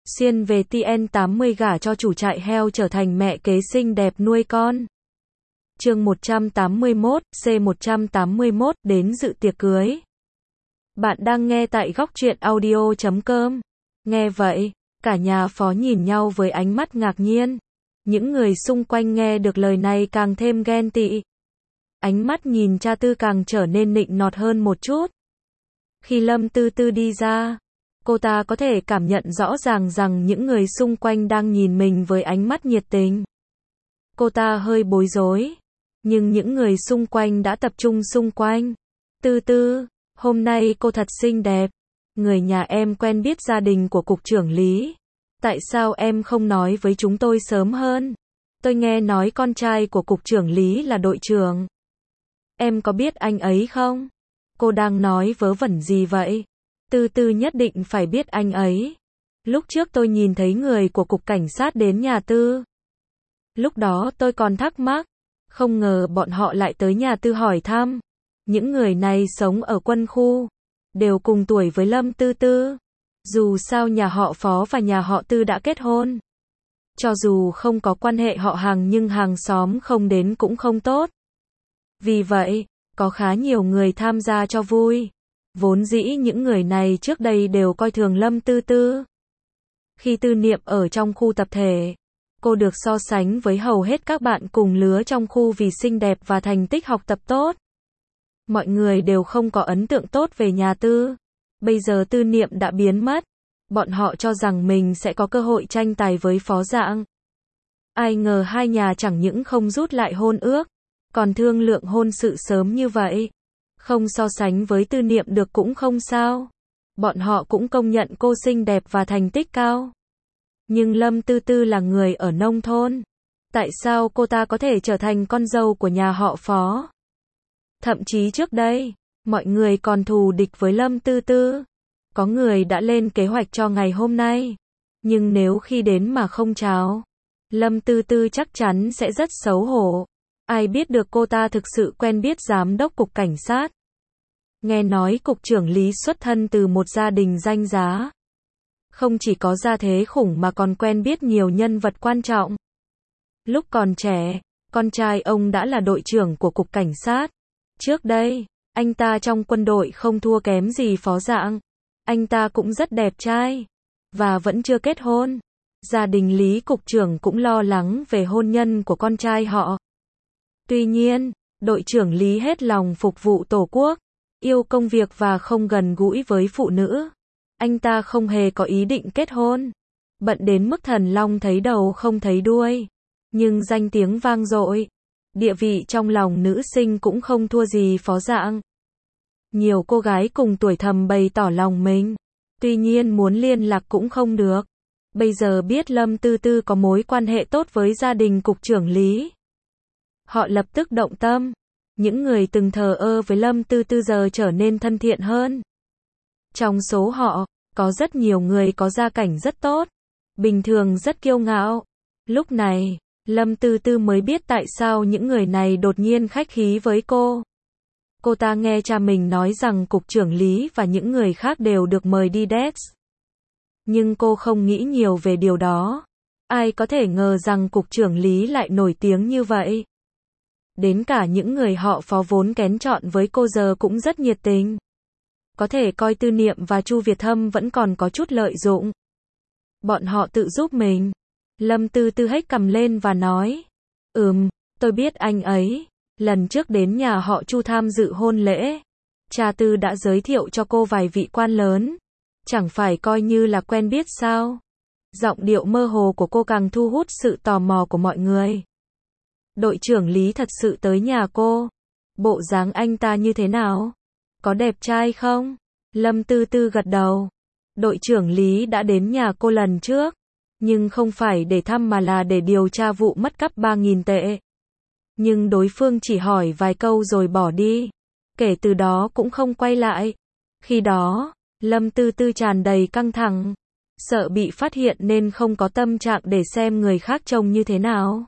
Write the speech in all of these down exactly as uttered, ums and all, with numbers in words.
Xuyên về T N tám mươi gả cho chủ trại heo trở thành mẹ kế xinh đẹp nuôi con. Chương một trăm tám mươi mốt, C một trăm tám mươi mốt, đến dự tiệc cưới. Bạn đang nghe tại góc truyện audio chấm com. Nghe vậy, cả nhà phó nhìn nhau với ánh mắt ngạc nhiên. Những người xung quanh nghe được lời này càng thêm ghen tị. Ánh mắt nhìn cha Tư càng trở nên nịnh nọt hơn một chút. Khi Lâm Tư Tư đi ra, cô ta có thể cảm nhận rõ ràng rằng những người xung quanh đang nhìn mình với ánh mắt nhiệt tình. Cô ta hơi bối rối, nhưng những người xung quanh đã tập trung xung quanh. Tư Tư, hôm nay cô thật xinh đẹp. Người nhà em quen biết gia đình của cục trưởng Lý. Tại sao em không nói với chúng tôi sớm hơn? Tôi nghe nói con trai của cục trưởng Lý là đội trưởng. Em có biết anh ấy không? Cô đang nói vớ vẩn gì vậy? Tư Tư nhất định phải biết anh ấy. Lúc trước tôi nhìn thấy người của cục cảnh sát đến nhà Tư. Lúc đó tôi còn thắc mắc, không ngờ bọn họ lại tới nhà Tư hỏi thăm. Những người này sống ở quân khu, đều cùng tuổi với Lâm Tư Tư. Dù sao nhà họ Phó và nhà họ Tư đã kết hôn. Cho dù không có quan hệ họ hàng nhưng hàng xóm không đến cũng không tốt. Vì vậy, có khá nhiều người tham gia cho vui. Vốn dĩ những người này trước đây đều coi thường Lâm Tư Tư. Khi Tư Niệm ở trong khu tập thể, cô được so sánh với hầu hết các bạn cùng lứa trong khu vì xinh đẹp và thành tích học tập tốt. Mọi người đều không có ấn tượng tốt về nhà Tư. Bây giờ Tư Niệm đã biến mất. Bọn họ cho rằng mình sẽ có cơ hội tranh tài với Phó Dạng. Ai ngờ hai nhà chẳng những không rút lại hôn ước, còn thương lượng hôn sự sớm như vậy. Không so sánh với Tư Niệm được cũng không sao. Bọn họ cũng công nhận cô xinh đẹp và thành tích cao. Nhưng Lâm Tư Tư là người ở nông thôn. Tại sao cô ta có thể trở thành con dâu của nhà họ Phó? Thậm chí trước đây, mọi người còn thù địch với Lâm Tư Tư. Có người đã lên kế hoạch cho ngày hôm nay. Nhưng nếu khi đến mà không chào, Lâm Tư Tư chắc chắn sẽ rất xấu hổ. Ai biết được cô ta thực sự quen biết giám đốc cục cảnh sát. Nghe nói cục trưởng Lý xuất thân từ một gia đình danh giá. Không chỉ có gia thế khủng mà còn quen biết nhiều nhân vật quan trọng. Lúc còn trẻ, con trai ông đã là đội trưởng của cục cảnh sát. Trước đây, anh ta trong quân đội không thua kém gì Phó Dạng. Anh ta cũng rất đẹp trai. Và vẫn chưa kết hôn. Gia đình Lý cục trưởng cũng lo lắng về hôn nhân của con trai họ. Tuy nhiên, đội trưởng Lý hết lòng phục vụ Tổ quốc, yêu công việc và không gần gũi với phụ nữ. Anh ta không hề có ý định kết hôn. Bận đến mức thần long thấy đầu không thấy đuôi. Nhưng danh tiếng vang dội. Địa vị trong lòng nữ sinh cũng không thua gì Phó Dạng. Nhiều cô gái cùng tuổi thầm bày tỏ lòng mình. Tuy nhiên muốn liên lạc cũng không được. Bây giờ biết Lâm Tư Tư có mối quan hệ tốt với gia đình cục trưởng Lý. Họ lập tức động tâm. Những người từng thờ ơ với Lâm Tư Tư giờ trở nên thân thiện hơn. Trong số họ, có rất nhiều người có gia cảnh rất tốt. Bình thường rất kiêu ngạo. Lúc này, Lâm Tư Tư mới biết tại sao những người này đột nhiên khách khí với cô. Cô ta nghe cha mình nói rằng cục trưởng Lý và những người khác đều được mời đi dates. Nhưng cô không nghĩ nhiều về điều đó. Ai có thể ngờ rằng cục trưởng Lý lại nổi tiếng như vậy. Đến cả những người họ Phó vốn kén chọn với cô giờ cũng rất nhiệt tình. Có thể coi Tư Niệm và Chu Việt Thâm vẫn còn có chút lợi dụng. Bọn họ tự giúp mình. Lâm Tư Tư hếch cằm lên và nói. Ừm, tôi biết anh ấy. Lần trước đến nhà họ Chu tham dự hôn lễ. Cha Tư đã giới thiệu cho cô vài vị quan lớn. Chẳng phải coi như là quen biết sao? Giọng điệu mơ hồ của cô càng thu hút sự tò mò của mọi người. Đội trưởng Lý thật sự tới nhà cô. Bộ dáng anh ta như thế nào? Có đẹp trai không? Lâm Tư Tư gật đầu. Đội trưởng Lý đã đến nhà cô lần trước. Nhưng không phải để thăm mà là để điều tra vụ mất cắp ba nghìn tệ. Nhưng đối phương chỉ hỏi vài câu rồi bỏ đi. Kể từ đó cũng không quay lại. Khi đó, Lâm Tư Tư tràn đầy căng thẳng. Sợ bị phát hiện nên không có tâm trạng để xem người khác trông như thế nào.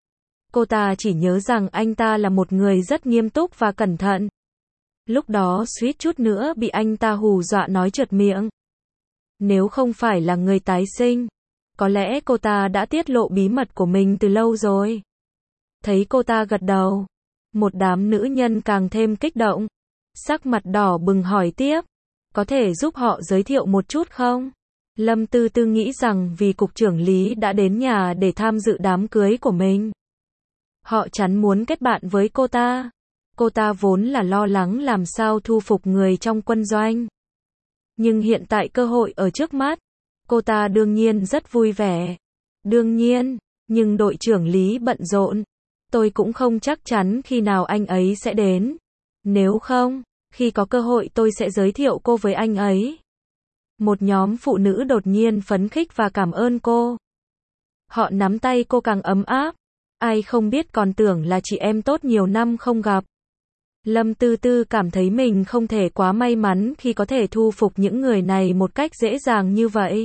Cô ta chỉ nhớ rằng anh ta là một người rất nghiêm túc và cẩn thận. Lúc đó suýt chút nữa bị anh ta hù dọa nói trượt miệng. Nếu không phải là người tái sinh, có lẽ cô ta đã tiết lộ bí mật của mình từ lâu rồi. Thấy cô ta gật đầu, một đám nữ nhân càng thêm kích động. Sắc mặt đỏ bừng hỏi tiếp, có thể giúp họ giới thiệu một chút không? Lâm Tư Tư nghĩ rằng vì cục trưởng Lý đã đến nhà để tham dự đám cưới của mình, họ chắn muốn kết bạn với cô ta. Cô ta vốn là lo lắng làm sao thu phục người trong quân doanh. Nhưng hiện tại cơ hội ở trước mắt, cô ta đương nhiên rất vui vẻ. Đương nhiên, nhưng đội trưởng Lý bận rộn. Tôi cũng không chắc chắn khi nào anh ấy sẽ đến. Nếu không, khi có cơ hội tôi sẽ giới thiệu cô với anh ấy. Một nhóm phụ nữ đột nhiên phấn khích và cảm ơn cô. Họ nắm tay cô càng ấm áp. Ai không biết còn tưởng là chị em tốt nhiều năm không gặp. Lâm Tư Tư cảm thấy mình không thể quá may mắn khi có thể thu phục những người này một cách dễ dàng như vậy.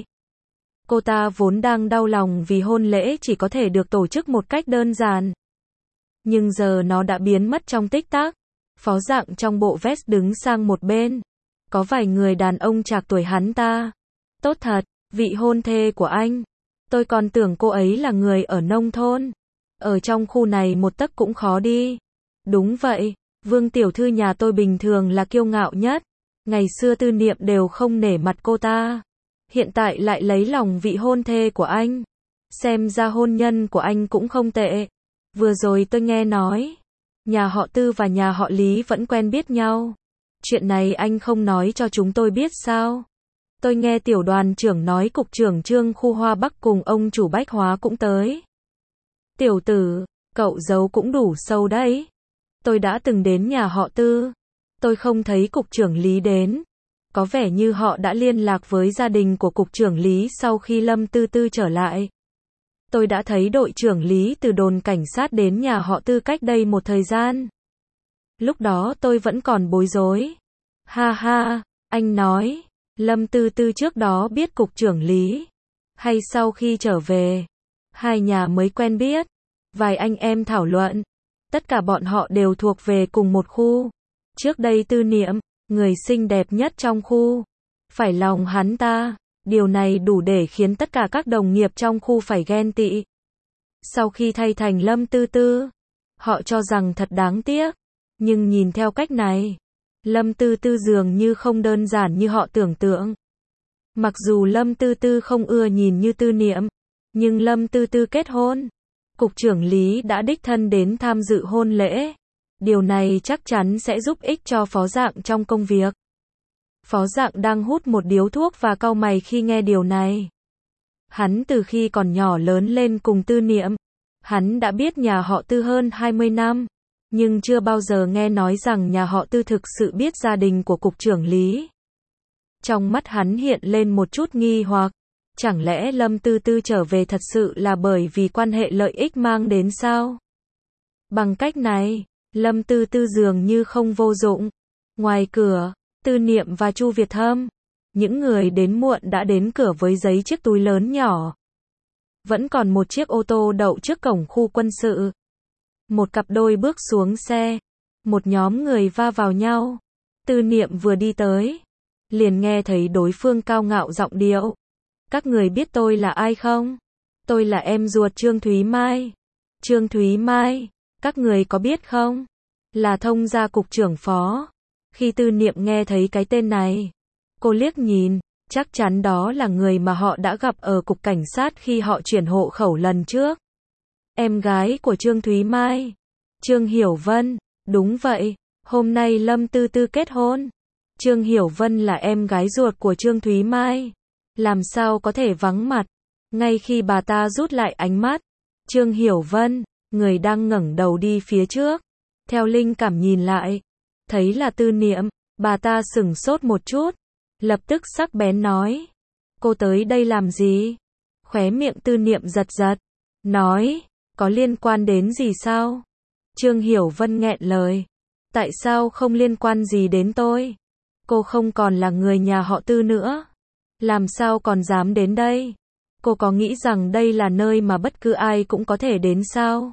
Cô ta vốn đang đau lòng vì hôn lễ chỉ có thể được tổ chức một cách đơn giản. Nhưng giờ nó đã biến mất trong tích tắc. Phó Dạng trong bộ vest đứng sang một bên. Có vài người đàn ông trạc tuổi hắn ta. Tốt thật, vị hôn thê của anh. Tôi còn tưởng cô ấy là người ở nông thôn. Ở trong khu này một tấc cũng khó đi. Đúng vậy, Vương tiểu thư nhà tôi bình thường là kiêu ngạo nhất. Ngày xưa Tư Niệm đều không nể mặt cô ta. Hiện tại lại lấy lòng vị hôn thê của anh. Xem ra hôn nhân của anh cũng không tệ. Vừa rồi tôi nghe nói, nhà họ Tư và nhà họ Lý vẫn quen biết nhau. Chuyện này anh không nói cho chúng tôi biết sao? Tôi nghe tiểu đoàn trưởng nói cục trưởng Trương khu Hoa Bắc cùng ông chủ bách hóa cũng tới. Tiểu tử, cậu giấu cũng đủ sâu đấy. Tôi đã từng đến nhà họ Tư. Tôi không thấy cục trưởng Lý đến. Có vẻ như họ đã liên lạc với gia đình của cục trưởng Lý sau khi Lâm Tư Tư trở lại. Tôi đã thấy đội trưởng Lý từ đồn cảnh sát đến nhà họ Tư cách đây một thời gian. Lúc đó tôi vẫn còn bối rối. Ha ha, anh nói, Lâm Tư Tư trước đó biết cục trưởng Lý. Hay sau khi trở về, hai nhà mới quen biết. Vài anh em thảo luận. Tất cả bọn họ đều thuộc về cùng một khu. Trước đây Tư Niệm, người xinh đẹp nhất trong khu, phải lòng hắn ta. Điều này đủ để khiến tất cả các đồng nghiệp trong khu phải ghen tị. Sau khi thay thành Lâm Tư Tư, họ cho rằng thật đáng tiếc. Nhưng nhìn theo cách này, Lâm Tư Tư dường như không đơn giản như họ tưởng tượng. Mặc dù Lâm Tư Tư không ưa nhìn như Tư Niệm, nhưng Lâm Tư Tư kết hôn. Cục trưởng Lý đã đích thân đến tham dự hôn lễ. Điều này chắc chắn sẽ giúp ích cho Phó Dạng trong công việc. Phó Dạng đang hút một điếu thuốc và cau mày khi nghe điều này. Hắn từ khi còn nhỏ lớn lên cùng Tư Niệm. Hắn đã biết nhà họ Tư hơn hai mươi năm. Nhưng chưa bao giờ nghe nói rằng nhà họ Tư thực sự biết gia đình của cục trưởng Lý. Trong mắt hắn hiện lên một chút nghi hoặc. Chẳng lẽ Lâm Tư Tư trở về thật sự là bởi vì quan hệ lợi ích mang đến sao? Bằng cách này, Lâm Tư Tư dường như không vô dụng. Ngoài cửa, Tư Niệm và Chu Việt Hâm, những người đến muộn đã đến cửa với giấy chiếc túi lớn nhỏ. Vẫn còn một chiếc ô tô đậu trước cổng khu quân sự. Một cặp đôi bước xuống xe. Một nhóm người va vào nhau. Tư Niệm vừa đi tới, liền nghe thấy đối phương cao ngạo giọng điệu. Các người biết tôi là ai không? Tôi là em ruột Trương Thúy Mai. Trương Thúy Mai, các người có biết không? Là thông gia cục trưởng Phó. Khi Tư Niệm nghe thấy cái tên này, cô liếc nhìn, chắc chắn đó là người mà họ đã gặp ở cục cảnh sát khi họ chuyển hộ khẩu lần trước. Em gái của Trương Thúy Mai. Trương Hiểu Vân, đúng vậy, hôm nay Lâm Tư Tư kết hôn. Trương Hiểu Vân là em gái ruột của Trương Thúy Mai. Làm sao có thể vắng mặt? Ngay khi bà ta rút lại ánh mắt, Trương Hiểu Vân, người đang ngẩng đầu đi phía trước, theo linh cảm nhìn lại, thấy là Tư Niệm, bà ta sửng sốt một chút, lập tức sắc bén nói, cô tới đây làm gì? Khóe miệng Tư Niệm giật giật, nói, có liên quan đến gì sao? Trương Hiểu Vân nghẹn lời, tại sao không liên quan gì đến tôi? Cô không còn là người nhà họ Tư nữa. Làm sao còn dám đến đây? Cô có nghĩ rằng đây là nơi mà bất cứ ai cũng có thể đến sao?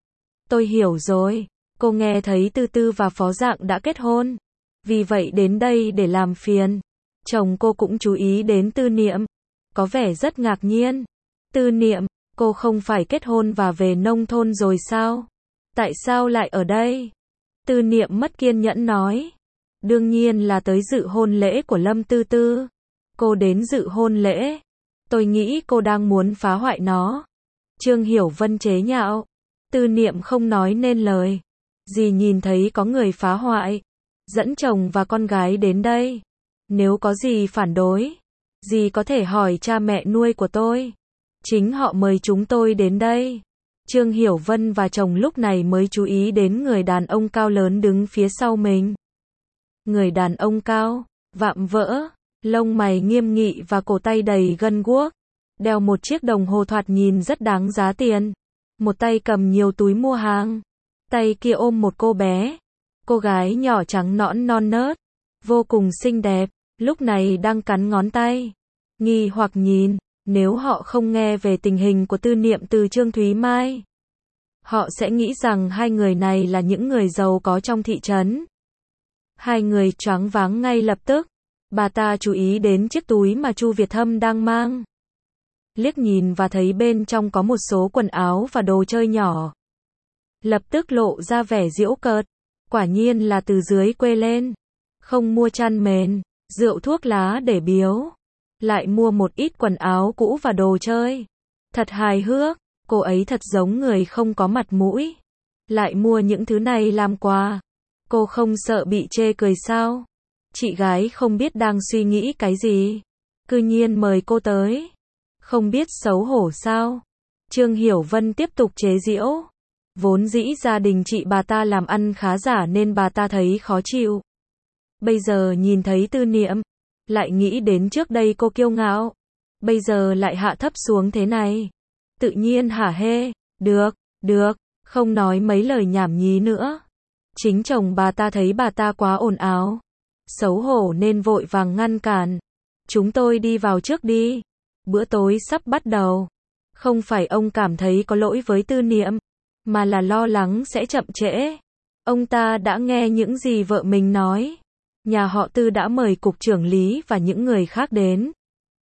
Tôi hiểu rồi. Cô nghe thấy Tư Tư và Phó Dạng đã kết hôn. Vì vậy đến đây để làm phiền. Chồng cô cũng chú ý đến Tư Niệm, có vẻ rất ngạc nhiên. Tư Niệm, cô không phải kết hôn và về nông thôn rồi sao? Tại sao lại ở đây? Tư Niệm mất kiên nhẫn nói. Đương nhiên là tới dự hôn lễ của Lâm Tư Tư. Cô đến dự hôn lễ. Tôi nghĩ cô đang muốn phá hoại nó. Trương Hiểu Vân chế nhạo. Tư Niệm không nói nên lời. Dì nhìn thấy có người phá hoại, dẫn chồng và con gái đến đây. Nếu có gì phản đối, dì có thể hỏi cha mẹ nuôi của tôi. Chính họ mời chúng tôi đến đây. Trương Hiểu Vân và chồng lúc này mới chú ý đến người đàn ông cao lớn đứng phía sau mình. Người đàn ông cao, vạm vỡ, lông mày nghiêm nghị và cổ tay đầy gân guốc, đeo một chiếc đồng hồ thoạt nhìn rất đáng giá tiền. Một tay cầm nhiều túi mua hàng, tay kia ôm một cô bé. Cô gái nhỏ trắng nõn non nớt, vô cùng xinh đẹp, lúc này đang cắn ngón tay. Nghi hoặc nhìn, nếu họ không nghe về tình hình của Tư Niệm từ Trương Thúy Mai, họ sẽ nghĩ rằng hai người này là những người giàu có trong thị trấn. Hai người choáng váng ngay lập tức. Bà ta chú ý đến chiếc túi mà Chu Việt Hâm đang mang. Liếc nhìn và thấy bên trong có một số quần áo và đồ chơi nhỏ. Lập tức lộ ra vẻ giễu cợt. Quả nhiên là từ dưới quê lên. Không mua chăn mền, rượu thuốc lá để biếu. Lại mua một ít quần áo cũ và đồ chơi. Thật hài hước, cô ấy thật giống người không có mặt mũi. Lại mua những thứ này làm quà. Cô không sợ bị chê cười sao? Chị gái không biết đang suy nghĩ cái gì. Cư nhiên mời cô tới. Không biết xấu hổ sao? Trương Hiểu Vân tiếp tục chế giễu. Vốn dĩ gia đình chị bà ta làm ăn khá giả nên bà ta thấy khó chịu. Bây giờ nhìn thấy Tư Niệm, lại nghĩ đến trước đây cô kiêu ngạo. Bây giờ lại hạ thấp xuống thế này. Tự nhiên hả hê. Được, được, không nói mấy lời nhảm nhí nữa. Chính chồng bà ta thấy bà ta quá ồn ào, xấu hổ nên vội vàng ngăn cản. Chúng tôi đi vào trước đi. Bữa tối sắp bắt đầu. Không phải ông cảm thấy có lỗi với Tư Niệm, mà là lo lắng sẽ chậm trễ. Ông ta đã nghe những gì vợ mình nói. Nhà họ Tư đã mời cục trưởng lý và những người khác đến.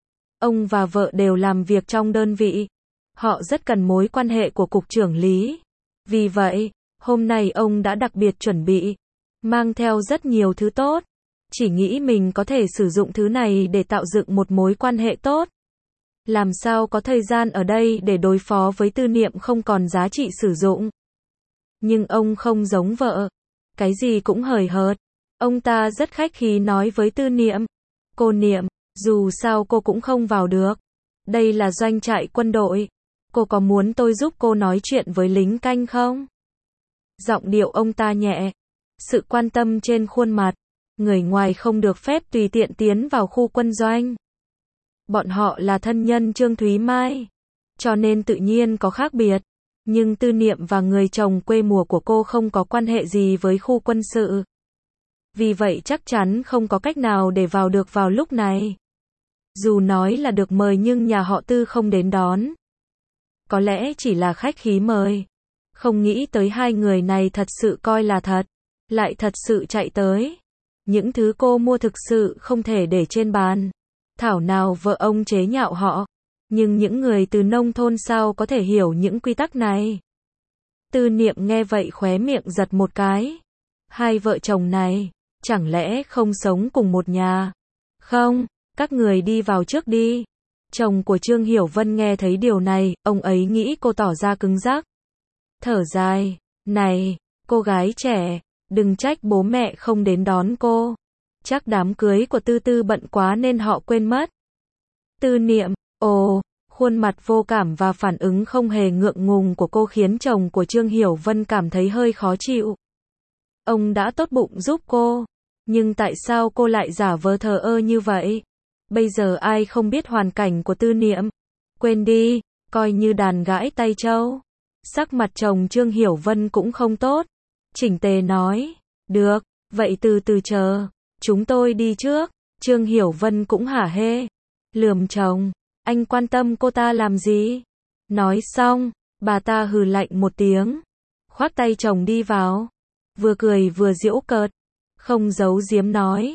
Ông và vợ đều làm việc trong đơn vị. Họ rất cần mối quan hệ của cục trưởng lý. Vì vậy, hôm nay ông đã đặc biệt chuẩn bị, mang theo rất nhiều thứ tốt. Chỉ nghĩ mình có thể sử dụng thứ này để tạo dựng một mối quan hệ tốt. Làm sao có thời gian ở đây để đối phó với Tư Niệm không còn giá trị sử dụng. Nhưng ông không giống vợ. Cái gì cũng hời hợt. Ông ta rất khách khí nói với Tư Niệm. Cô Niệm, dù sao cô cũng không vào được. Đây là doanh trại quân đội. Cô có muốn tôi giúp cô nói chuyện với lính canh không? Giọng điệu ông ta nhẹ. Sự quan tâm trên khuôn mặt. Người ngoài không được phép tùy tiện tiến vào khu quân doanh. Bọn họ là thân nhân Trương Thúy Mai. Cho nên tự nhiên có khác biệt. Nhưng Tư Niệm và người chồng quê mùa của cô không có quan hệ gì với khu quân sự. Vì vậy chắc chắn không có cách nào để vào được vào lúc này. Dù nói là được mời nhưng nhà họ Tư không đến đón. Có lẽ chỉ là khách khí mời. Không nghĩ tới hai người này thật sự coi là thật. Lại thật sự chạy tới. Những thứ cô mua thực sự không thể để trên bàn. Thảo nào vợ ông chế nhạo họ. Nhưng những người từ nông thôn sao có thể hiểu những quy tắc này. Tư Niệm nghe vậy khóe miệng giật một cái. Hai vợ chồng này, chẳng lẽ không sống cùng một nhà? Không, các người đi vào trước đi. Chồng của Trương Hiểu Vân nghe thấy điều này, ông ấy nghĩ cô tỏ ra cứng rắc. Thở dài, này, cô gái trẻ, đừng trách bố mẹ không đến đón cô. Chắc đám cưới của Tư Tư bận quá nên họ quên mất. Tư Niệm, ồ, khuôn mặt vô cảm và phản ứng không hề ngượng ngùng của cô khiến chồng của Trương Hiểu Vân cảm thấy hơi khó chịu. Ông đã tốt bụng giúp cô, nhưng tại sao cô lại giả vờ thờ ơ như vậy? Bây giờ ai không biết hoàn cảnh của Tư Niệm? Quên đi, coi như đàn gãi tay trâu. Sắc mặt chồng Trương Hiểu Vân cũng không tốt. Chỉnh tề nói, được, vậy từ từ chờ, chúng tôi đi trước. Trương Hiểu Vân cũng hả hê, lườm chồng, anh quan tâm cô ta làm gì? Nói xong, bà ta hừ lạnh một tiếng, khoác tay chồng đi vào, vừa cười vừa giễu cợt, không giấu giếm nói,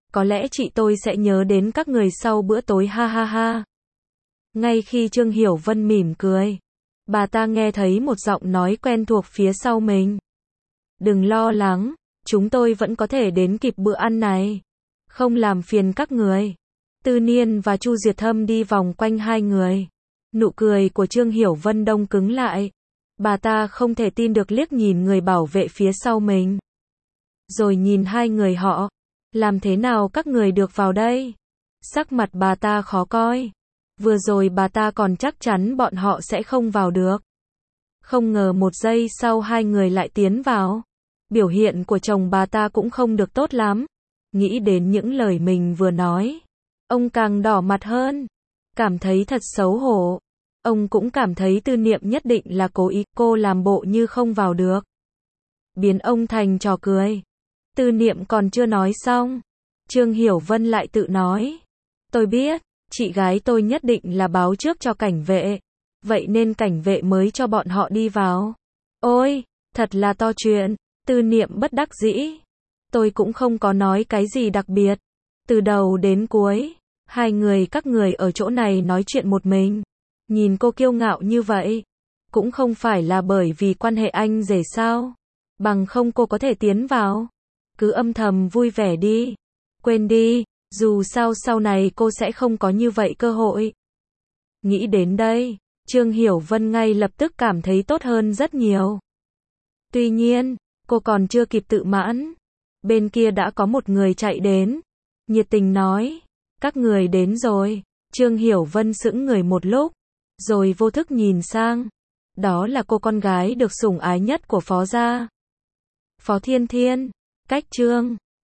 Có lẽ chị tôi sẽ nhớ đến các người sau bữa tối ha ha ha. Ngay khi Trương Hiểu Vân mỉm cười, bà ta nghe thấy một giọng nói quen thuộc phía sau mình. Đừng lo lắng, chúng tôi vẫn có thể đến kịp bữa ăn này. Không làm phiền các người. Tư Niên và Chu Diệt Thâm đi vòng quanh hai người. Nụ cười của Trương Hiểu Vân đông cứng lại. Bà ta không thể tin được liếc nhìn người bảo vệ phía sau mình. Rồi nhìn hai người họ. Làm thế nào các người được vào đây? Sắc mặt bà ta khó coi. Vừa rồi bà ta còn chắc chắn bọn họ sẽ không vào được. Không ngờ một giây sau hai người lại tiến vào. Biểu hiện của chồng bà ta cũng không được tốt lắm. Nghĩ đến những lời mình vừa nói, ông càng đỏ mặt hơn. Cảm thấy thật xấu hổ. Ông cũng cảm thấy Tư Niệm nhất định là cố ý, cô làm bộ như không vào được. Biến ông thành trò cười. Tư Niệm còn chưa nói xong. Trương Hiểu Vân lại tự nói. Tôi biết, chị gái tôi nhất định là báo trước cho cảnh vệ. Vậy nên cảnh vệ mới cho bọn họ đi vào. Ôi, thật là to chuyện. Tư Niệm bất đắc dĩ. Tôi cũng không có nói cái gì đặc biệt. Từ đầu đến cuối, hai người các người ở chỗ này nói chuyện một mình. Nhìn cô kiêu ngạo như vậy. Cũng không phải là bởi vì quan hệ anh rể sao. Bằng không cô có thể tiến vào. Cứ âm thầm vui vẻ đi. Quên đi, dù sao sau này cô sẽ không có như vậy cơ hội. Nghĩ đến đây, Trương Hiểu Vân ngay lập tức cảm thấy tốt hơn rất nhiều. Tuy nhiên, cô còn chưa kịp tự mãn. Bên kia đã có một người chạy đến. Nhiệt tình nói, các người đến rồi. Trương Hiểu Vân sững người một lúc, rồi vô thức nhìn sang. Đó là cô con gái được sủng ái nhất của Phó gia. Phó Thiên Thiên, cách Trương